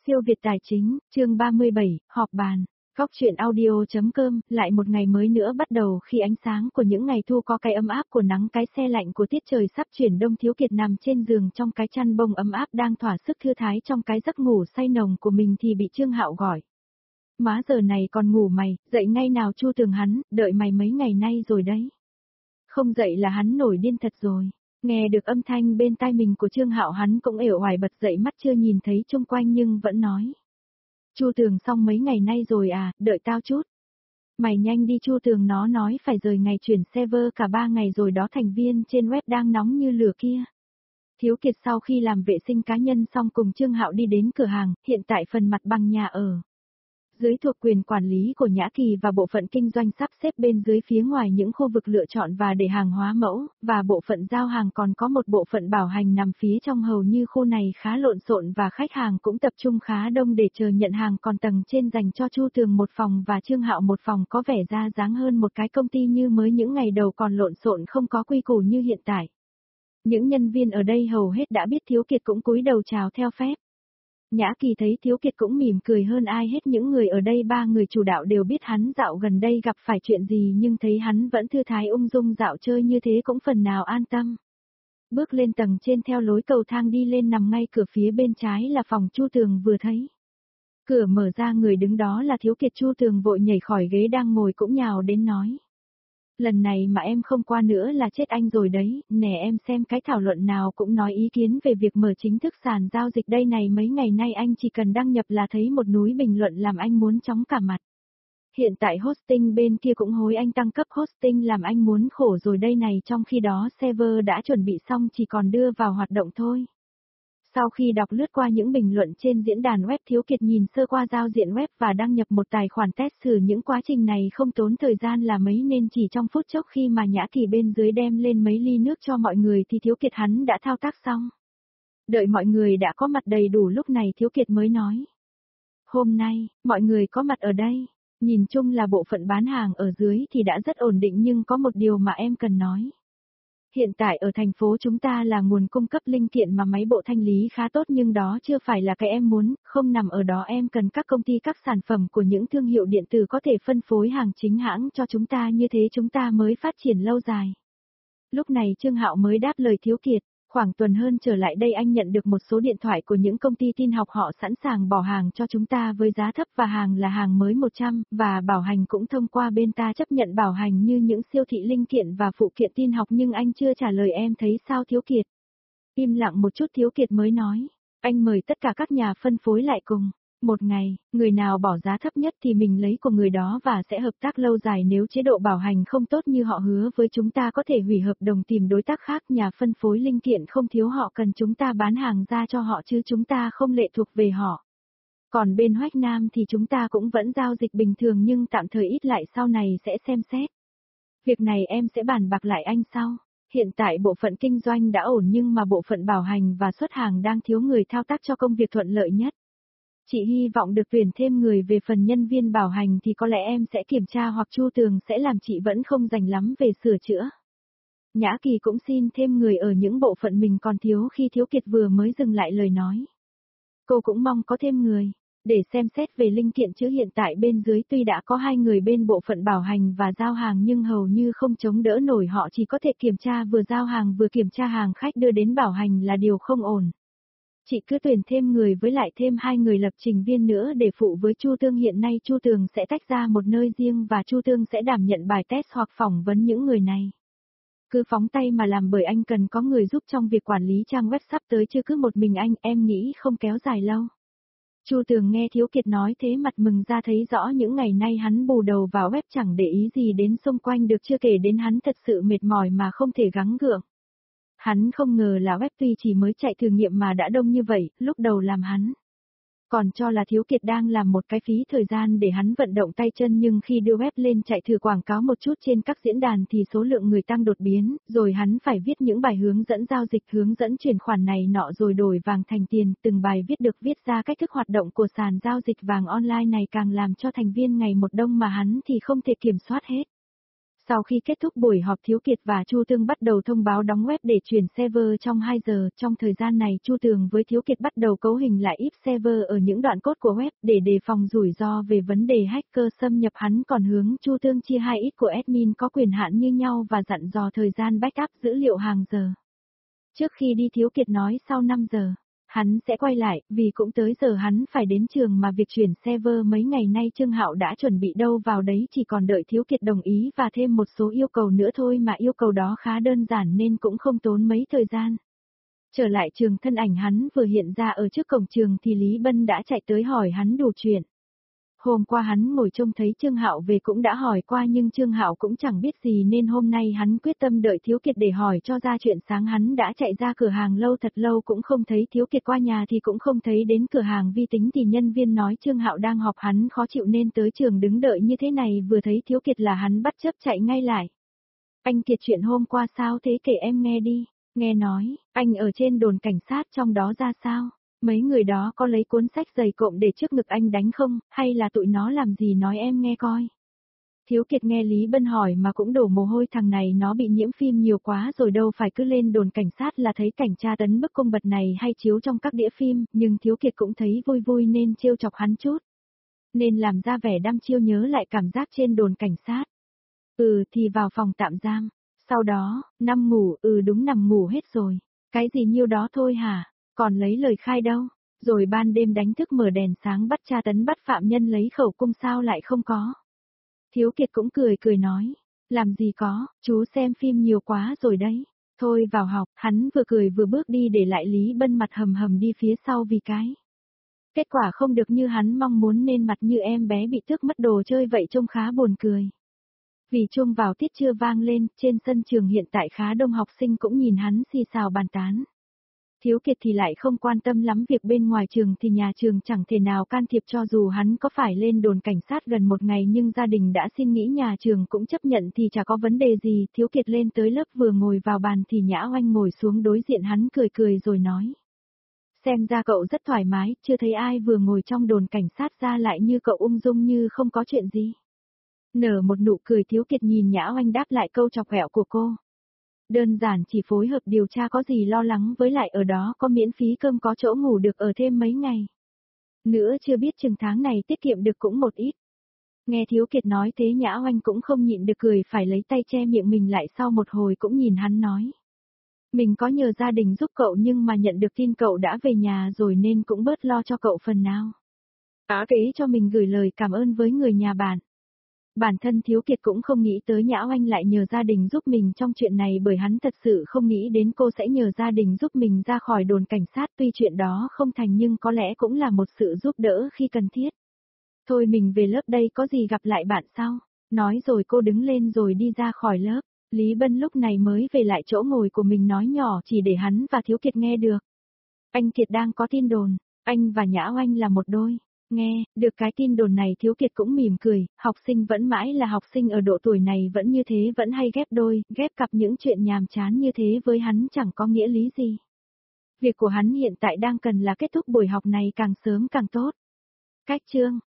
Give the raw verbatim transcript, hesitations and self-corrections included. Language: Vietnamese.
Siêu Việt Tài Chính, chương ba mươi bảy, họp bàn. Góc truyện audio.com, lại một ngày mới nữa bắt đầu khi ánh sáng của những ngày thu có cái ấm áp của nắng cái se lạnh của tiết trời sắp chuyển đông. Thiếu Kiệt nằm trên giường trong cái chăn bông ấm áp đang thỏa sức thư thái trong cái giấc ngủ say nồng của mình thì bị Trương Hạo gọi. Má giờ này còn ngủ mày, dậy ngay nào Chu Tường, hắn, đợi mày mấy ngày nay rồi đấy. Không dậy là hắn nổi điên thật rồi. Nghe được âm thanh bên tai mình của Trương Hạo, hắn cũng uể oải bật dậy, mắt chưa nhìn thấy chung quanh nhưng vẫn nói. Chu Tường, xong mấy ngày nay rồi à, đợi tao chút. Mày nhanh đi Chu Tường, nó nói phải rời ngày chuyển server cả ba ngày rồi đó, thành viên trên web đang nóng như lửa kia. Thiếu Kiệt sau khi làm vệ sinh cá nhân xong cùng Trương Hạo đi đến cửa hàng, hiện tại phần mặt bằng nhà ở dưới thuộc quyền quản lý của Nhã Kỳ và bộ phận kinh doanh sắp xếp bên dưới phía ngoài những khu vực lựa chọn và để hàng hóa mẫu, và bộ phận giao hàng còn có một bộ phận bảo hành nằm phía trong. Hầu như khu này khá lộn xộn và khách hàng cũng tập trung khá đông để chờ nhận hàng, còn tầng trên dành cho Chu Tường một phòng và Trương Hạo một phòng, có vẻ ra dáng hơn một cái công ty như mới những ngày đầu còn lộn xộn không có quy củ như hiện tại. Những nhân viên ở đây hầu hết đã biết Thiếu Kiệt cũng cúi đầu chào theo phép. Nhã Kỳ thấy Thiếu Kiệt cũng mỉm cười hơn ai hết. Những người ở đây, ba người chủ đạo đều biết hắn dạo gần đây gặp phải chuyện gì, nhưng thấy hắn vẫn thư thái ung dung dạo chơi như thế cũng phần nào an tâm. Bước lên tầng trên theo lối cầu thang đi lên, nằm ngay cửa phía bên trái là phòng Chu Tường vừa thấy. Cửa mở ra, người đứng đó là Thiếu Kiệt. Chu Tường vội nhảy khỏi ghế đang ngồi cũng nhào đến nói. Lần này mà em không qua nữa là chết anh rồi đấy, nè em xem cái thảo luận nào cũng nói ý kiến về việc mở chính thức sàn giao dịch đây này, mấy ngày nay anh chỉ cần đăng nhập là thấy một núi bình luận làm anh muốn chóng cả mặt. Hiện tại hosting bên kia cũng hối anh tăng cấp hosting làm anh muốn khổ rồi đây này, trong khi đó server đã chuẩn bị xong chỉ còn đưa vào hoạt động thôi. Sau khi đọc lướt qua những bình luận trên diễn đàn web, Thiếu Kiệt nhìn sơ qua giao diện web và đăng nhập một tài khoản test thử. Những quá trình này không tốn thời gian là mấy nên chỉ trong phút chốc khi mà Nhã Kỳ bên dưới đem lên mấy ly nước cho mọi người thì Thiếu Kiệt hắn đã thao tác xong. Đợi mọi người đã có mặt đầy đủ lúc này Thiếu Kiệt mới nói. Hôm nay, mọi người có mặt ở đây, nhìn chung là bộ phận bán hàng ở dưới thì đã rất ổn định, nhưng có một điều mà em cần nói. Hiện tại ở thành phố chúng ta là nguồn cung cấp linh kiện mà máy bộ thanh lý khá tốt, nhưng đó chưa phải là cái em muốn, không nằm ở đó. Em cần các công ty, các sản phẩm của những thương hiệu điện tử có thể phân phối hàng chính hãng cho chúng ta, như thế chúng ta mới phát triển lâu dài. Lúc này Trương Hạo mới đáp lời Thiếu Kiệt. Khoảng tuần hơn trở lại đây anh nhận được một số điện thoại của những công ty tin học, họ sẵn sàng bỏ hàng cho chúng ta với giá thấp và hàng là hàng mới một trăm, và bảo hành cũng thông qua bên ta, chấp nhận bảo hành như những siêu thị linh kiện và phụ kiện tin học. Nhưng anh chưa trả lời em thấy sao Thiếu Kiệt? Im lặng một chút Thiếu Kiệt mới nói, anh mời tất cả các nhà phân phối lại cùng. Một ngày, người nào bỏ giá thấp nhất thì mình lấy của người đó và sẽ hợp tác lâu dài. Nếu chế độ bảo hành không tốt như họ hứa với chúng ta có thể hủy hợp đồng tìm đối tác khác. Nhà phân phối linh kiện không thiếu, họ cần chúng ta bán hàng ra cho họ chứ chúng ta không lệ thuộc về họ. Còn bên Hoách Nam thì chúng ta cũng vẫn giao dịch bình thường nhưng tạm thời ít lại, sau này sẽ xem xét. Việc này em sẽ bàn bạc lại anh sau. Hiện tại bộ phận kinh doanh đã ổn nhưng mà bộ phận bảo hành và xuất hàng đang thiếu người thao tác cho công việc thuận lợi nhất. Chị hy vọng được tuyển thêm người. Về phần nhân viên bảo hành thì có lẽ em sẽ kiểm tra hoặc Chu Tường sẽ làm, chị vẫn không rành lắm về sửa chữa. Nhã Kỳ cũng xin thêm người ở những bộ phận mình còn thiếu. Khi Thiếu Kiệt vừa mới dừng lại lời nói, cô cũng mong có thêm người để xem xét về linh kiện, chứ hiện tại bên dưới tuy đã có hai người bên bộ phận bảo hành và giao hàng nhưng hầu như không chống đỡ nổi, họ chỉ có thể kiểm tra vừa giao hàng vừa kiểm tra hàng khách đưa đến bảo hành là điều không ổn. Chị cứ tuyển thêm người, với lại thêm hai người lập trình viên nữa để phụ với Chu Tường. Hiện nay Chu Tường sẽ tách ra một nơi riêng và Chu Tường sẽ đảm nhận bài test hoặc phỏng vấn những người này. Cứ phóng tay mà làm, bởi anh cần có người giúp trong việc quản lý trang web sắp tới, chứ cứ một mình anh, em nghĩ không kéo dài lâu. Chu Tường nghe Thiếu Kiệt nói thế mặt mừng ra, thấy rõ những ngày nay hắn bù đầu vào web chẳng để ý gì đến xung quanh được, chưa kể đến hắn thật sự mệt mỏi mà không thể gắng gượng. Hắn không ngờ là web tuy chỉ mới chạy thử nghiệm mà đã đông như vậy. Lúc đầu làm hắn còn cho là Thiếu Kiệt đang làm một cái phí thời gian để hắn vận động tay chân, nhưng khi đưa web lên chạy thử quảng cáo một chút trên các diễn đàn thì số lượng người tăng đột biến, rồi hắn phải viết những bài hướng dẫn giao dịch, hướng dẫn chuyển khoản này nọ rồi đổi vàng thành tiền. Từng bài viết được viết ra cách thức hoạt động của sàn giao dịch vàng online này, càng làm cho thành viên ngày một đông mà hắn thì không thể kiểm soát hết. Sau khi kết thúc buổi họp Thiếu Kiệt và Chu Tương bắt đầu thông báo đóng web để chuyển server trong hai giờ. Trong thời gian này Chu Tường với Thiếu Kiệt bắt đầu cấu hình lại i pê server ở những đoạn code của web để đề phòng rủi ro về vấn đề hacker xâm nhập. Hắn còn hướng Chu Tương chia hai ít của admin có quyền hạn như nhau và dặn dò thời gian backup dữ liệu hàng giờ. Trước khi đi Thiếu Kiệt nói sau năm giờ, hắn sẽ quay lại, vì cũng tới giờ hắn phải đến trường mà việc chuyển server mấy ngày nay Trương Hạo đã chuẩn bị đâu vào đấy, chỉ còn đợi Thiếu Kiệt đồng ý và thêm một số yêu cầu nữa thôi, mà yêu cầu đó khá đơn giản nên cũng không tốn mấy thời gian. Trở lại trường, thân ảnh hắn vừa hiện ra ở trước cổng trường thì Lý Bân đã chạy tới hỏi hắn đủ chuyện. Hôm qua hắn ngồi trông thấy Trương Hạo về cũng đã hỏi qua nhưng Trương Hạo cũng chẳng biết gì nên hôm nay hắn quyết tâm đợi Thiếu Kiệt để hỏi cho ra chuyện. Sáng hắn đã chạy ra cửa hàng lâu thật lâu cũng không thấy Thiếu Kiệt, qua nhà thì cũng không thấy, đến cửa hàng vi tính thì nhân viên nói Trương Hạo đang họp, hắn khó chịu nên tới trường đứng đợi như thế này, vừa thấy Thiếu Kiệt là hắn bắt chước chạy ngay lại. Anh Kiệt, chuyện hôm qua sao thế, kể em nghe đi. Nghe nói, anh ở trên đồn cảnh sát trong đó ra sao? Mấy người đó có lấy cuốn sách dày cộm để trước ngực anh đánh không, hay là tụi nó làm gì nói em nghe coi. Thiếu Kiệt nghe Lý Bân hỏi mà cũng đổ mồ hôi, thằng này nó bị nhiễm phim nhiều quá rồi, đâu phải cứ lên đồn cảnh sát là thấy cảnh tra tấn bức cung bật này hay chiếu trong các đĩa phim, nhưng Thiếu Kiệt cũng thấy vui vui nên trêu chọc hắn chút. Nên làm ra vẻ đăm chiêu nhớ lại cảm giác trên đồn cảnh sát. Ừ thì vào phòng tạm giam, sau đó, nằm ngủ, ừ đúng nằm ngủ hết rồi. Cái gì nhiêu đó thôi hả? Còn lấy lời khai đâu, rồi ban đêm đánh thức mở đèn sáng bắt tra tấn bắt phạm nhân lấy khẩu cung sao lại không có. Thiếu Kiệt cũng cười cười nói, làm gì có, chú xem phim nhiều quá rồi đấy, thôi vào học. Hắn vừa cười vừa bước đi để lại Lý Bân mặt hầm hầm đi phía sau vì cái kết quả không được như hắn mong muốn nên mặt như em bé bị tước mất đồ chơi vậy, trông khá buồn cười. Vì chuông vào tiết trưa vang lên, trên sân trường hiện tại khá đông học sinh cũng nhìn hắn xì xào bàn tán. Thiếu Kiệt thì lại không quan tâm lắm việc bên ngoài trường, thì nhà trường chẳng thể nào can thiệp, cho dù hắn có phải lên đồn cảnh sát gần một ngày nhưng gia đình đã xin nghỉ, nhà trường cũng chấp nhận thì chả có vấn đề gì. Thiếu Kiệt lên tới lớp vừa ngồi vào bàn thì Nhã Oanh ngồi xuống đối diện hắn cười cười rồi nói. Xem ra cậu rất thoải mái, chưa thấy ai vừa ngồi trong đồn cảnh sát ra lại như cậu, ung dung như không có chuyện gì. Nở một nụ cười, Thiếu Kiệt nhìn Nhã Oanh đáp lại câu chọc ghẹo của cô. Đơn giản chỉ phối hợp điều tra, có gì lo lắng, với lại ở đó có miễn phí cơm, có chỗ ngủ, được ở thêm mấy ngày. Nữa chưa biết chừng tháng này tiết kiệm được cũng một ít. Nghe Thiếu Kiệt nói thế Nhã Oanh cũng không nhịn được cười, phải lấy tay che miệng mình lại, sau một hồi cũng nhìn hắn nói. Mình có nhờ gia đình giúp cậu nhưng mà nhận được tin cậu đã về nhà rồi nên cũng bớt lo cho cậu phần nào. Á kể cho mình gửi lời cảm ơn với người nhà bạn. Bản thân Thiếu Kiệt cũng không nghĩ tới Nhã Oanh lại nhờ gia đình giúp mình trong chuyện này, bởi hắn thật sự không nghĩ đến cô sẽ nhờ gia đình giúp mình ra khỏi đồn cảnh sát, tuy chuyện đó không thành nhưng có lẽ cũng là một sự giúp đỡ khi cần thiết. Thôi mình về lớp đây, có gì gặp lại bạn sau. Nói rồi cô đứng lên rồi đi ra khỏi lớp. Lý Bân lúc này mới về lại chỗ ngồi của mình, nói nhỏ chỉ để hắn và Thiếu Kiệt nghe được. Anh Kiệt đang có tin đồn, anh và Nhã Oanh là một đôi. Nghe được cái tin đồn này Thiếu Kiệt cũng mỉm cười, học sinh vẫn mãi là học sinh, ở độ tuổi này vẫn như thế, vẫn hay ghép đôi, ghép cặp, những chuyện nhàm chán như thế với hắn chẳng có nghĩa lý gì. Việc của hắn hiện tại đang cần là kết thúc buổi học này càng sớm càng tốt. Cách chương